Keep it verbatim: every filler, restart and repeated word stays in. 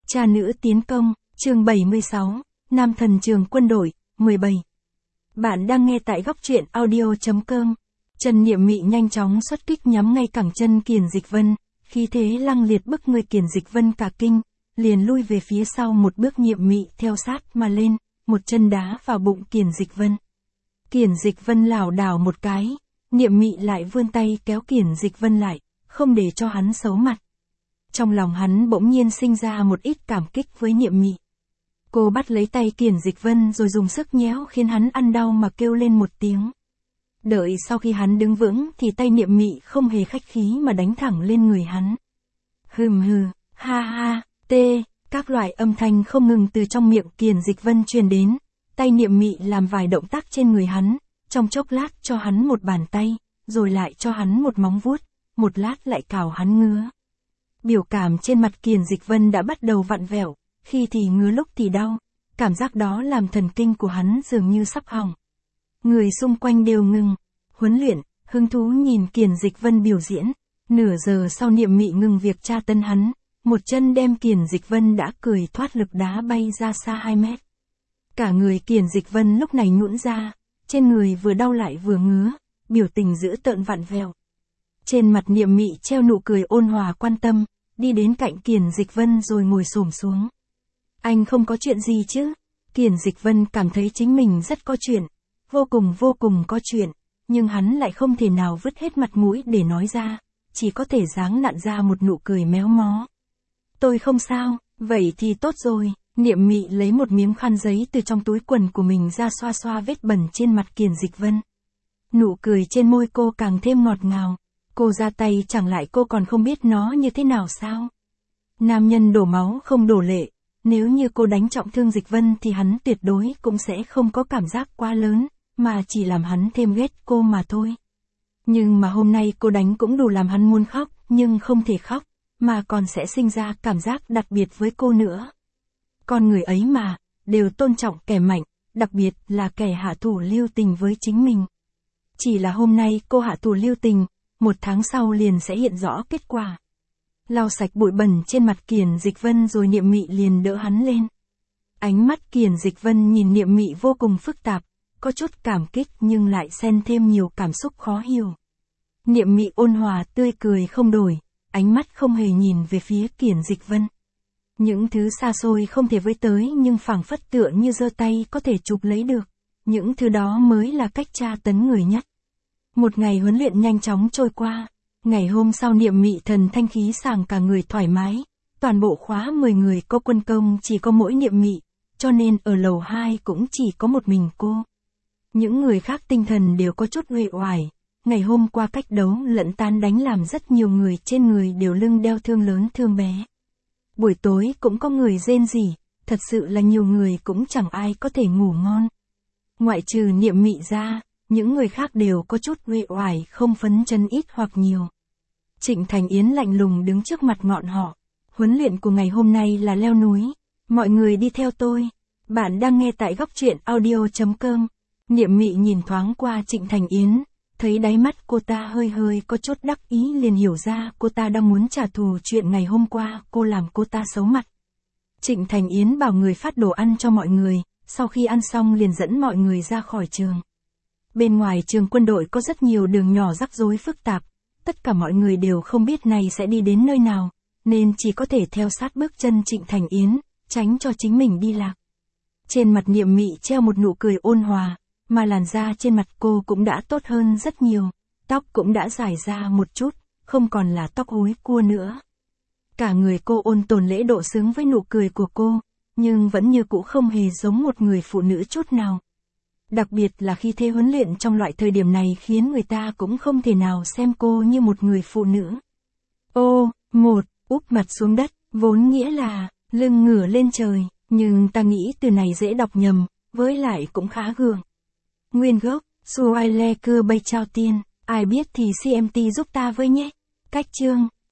Cha nữ tiến công, chương bảy mươi sáu, Nam thần trường quân đội, mười bảy. Bạn đang nghe tại góc truyện audio chấm com. Trần Niệm Mị nhanh chóng xuất kích nhắm ngay cẳng chân Kiền Dịch Vân, khí thế lăng liệt bức người Kiền Dịch Vân cả kinh, liền lui về phía sau một bước. Niệm Mị theo sát mà lên, một chân đá vào bụng Kiền Dịch Vân. Kiền Dịch Vân lảo đảo một cái, Niệm Mị lại vươn tay kéo Kiền Dịch Vân lại, không để cho hắn xấu mặt. Trong lòng hắn bỗng nhiên sinh ra một ít cảm kích với Niệm Mị. Cô bắt lấy tay Kiền Dịch Vân rồi dùng sức nhéo khiến hắn ăn đau mà kêu lên một tiếng. Đợi sau khi hắn đứng vững thì tay Niệm Mị không hề khách khí mà đánh thẳng lên người hắn. Hừm hừ, ha ha, tê, các loại âm thanh không ngừng từ trong miệng Kiền Dịch Vân truyền đến. Tay Niệm Mị làm vài động tác trên người hắn, trong chốc lát cho hắn một bàn tay, rồi lại cho hắn một móng vuốt, một lát lại cào hắn ngứa. Biểu cảm trên mặt Kiền Dịch Vân đã bắt đầu vặn vẹo, khi thì ngứa lúc thì đau, cảm giác đó làm thần kinh của hắn dường như sắp hỏng. Người xung quanh đều ngừng, huấn luyện, hứng thú nhìn Kiền Dịch Vân biểu diễn. Nửa giờ sau Niệm Mị ngừng việc tra tấn hắn, một chân đem Kiền Dịch Vân đã cười thoát lực đá bay ra xa hai mét. Cả người Kiền Dịch Vân lúc này nhũn ra, trên người vừa đau lại vừa ngứa, biểu tình dữ tợn vặn vẹo. Trên mặt Niệm Mị treo nụ cười ôn hòa quan tâm, đi đến cạnh Kiền Dịch Vân rồi ngồi xổm xuống. Anh không có chuyện gì chứ? Kiền Dịch Vân cảm thấy chính mình rất có chuyện, vô cùng vô cùng có chuyện, nhưng hắn lại không thể nào vứt hết mặt mũi để nói ra, chỉ có thể giáng nặn ra một nụ cười méo mó. Tôi không sao, vậy thì tốt rồi. Niệm Mị lấy một miếng khăn giấy từ trong túi quần của mình ra xoa xoa vết bẩn trên mặt Kiền Dịch Vân. Nụ cười trên môi cô càng thêm ngọt ngào. Cô ra tay chẳng lại cô còn không biết nó như thế nào sao? Nam nhân đổ máu không đổ lệ, nếu như cô đánh trọng thương Dịch Vân thì hắn tuyệt đối cũng sẽ không có cảm giác quá lớn, mà chỉ làm hắn thêm ghét cô mà thôi. Nhưng mà hôm nay cô đánh cũng đủ làm hắn muốn khóc, nhưng không thể khóc, mà còn sẽ sinh ra cảm giác đặc biệt với cô nữa. Con người ấy mà, đều tôn trọng kẻ mạnh, đặc biệt là kẻ hạ thủ lưu tình với chính mình. Chỉ là hôm nay cô hạ thủ lưu tình, một tháng sau liền sẽ hiện rõ kết quả. Lau sạch bụi bẩn trên mặt Kiền Dịch Vân rồi Niệm Mị liền đỡ hắn lên. Ánh mắt Kiền Dịch Vân nhìn Niệm Mị vô cùng phức tạp, có chút cảm kích nhưng lại xen thêm nhiều cảm xúc khó hiểu. Niệm Mị ôn hòa tươi cười không đổi, ánh mắt không hề nhìn về phía Kiền Dịch Vân. Những thứ xa xôi không thể với tới nhưng phảng phất tựa như giơ tay có thể chụp lấy được. Những thứ đó mới là cách tra tấn người nhất. Một ngày huấn luyện nhanh chóng trôi qua. Ngày hôm sau Niệm Mị thần thanh khí sảng cả người thoải mái. Toàn bộ khóa mười người có quân công chỉ có mỗi Niệm Mị, cho nên ở lầu hai cũng chỉ có một mình cô. Những người khác tinh thần đều có chút uể oải. Ngày hôm qua cách đấu lẫn tán đánh làm rất nhiều người trên người đều lưng đeo thương lớn thương bé. Buổi tối cũng có người rên rỉ, thật sự là nhiều người cũng chẳng ai có thể ngủ ngon. Ngoại trừ Niệm Mị ra, những người khác đều có chút uể oải không phấn chấn ít hoặc nhiều. Trịnh Thành Yến lạnh lùng đứng trước mặt ngọn họ. Huấn luyện của ngày hôm nay là leo núi. Mọi người đi theo tôi. Bạn đang nghe tại góc truyện audio chấm com. Niệm Mị nhìn thoáng qua Trịnh Thành Yến, thấy đáy mắt cô ta hơi hơi có chút đắc ý liền hiểu ra cô ta đang muốn trả thù chuyện ngày hôm qua cô làm cô ta xấu mặt. Trịnh Thành Yến bảo người phát đồ ăn cho mọi người, sau khi ăn xong liền dẫn mọi người ra khỏi trường. Bên ngoài trường quân đội có rất nhiều đường nhỏ rắc rối phức tạp, tất cả mọi người đều không biết này sẽ đi đến nơi nào, nên chỉ có thể theo sát bước chân Trịnh Thành Yến, tránh cho chính mình đi lạc. Trên mặt Niệm Mị treo một nụ cười ôn hòa, mà làn da trên mặt cô cũng đã tốt hơn rất nhiều, tóc cũng đã dài ra một chút, không còn là tóc húi cua nữa. Cả người cô ôn tồn lễ độ xứng với nụ cười của cô, nhưng vẫn như cũ không hề giống một người phụ nữ chút nào. Đặc biệt là khi thế huấn luyện trong loại thời điểm này khiến người ta cũng không thể nào xem cô như một người phụ nữ. Ô, một, úp mặt xuống đất, vốn nghĩa là, lưng ngửa lên trời, nhưng ta nghĩ từ này dễ đọc nhầm, với lại cũng khá gượng. Nguyên gốc, Suai Le Cưa Bay Trao Tiên, ai biết thì xê em tê giúp ta với nhé. Cách chương.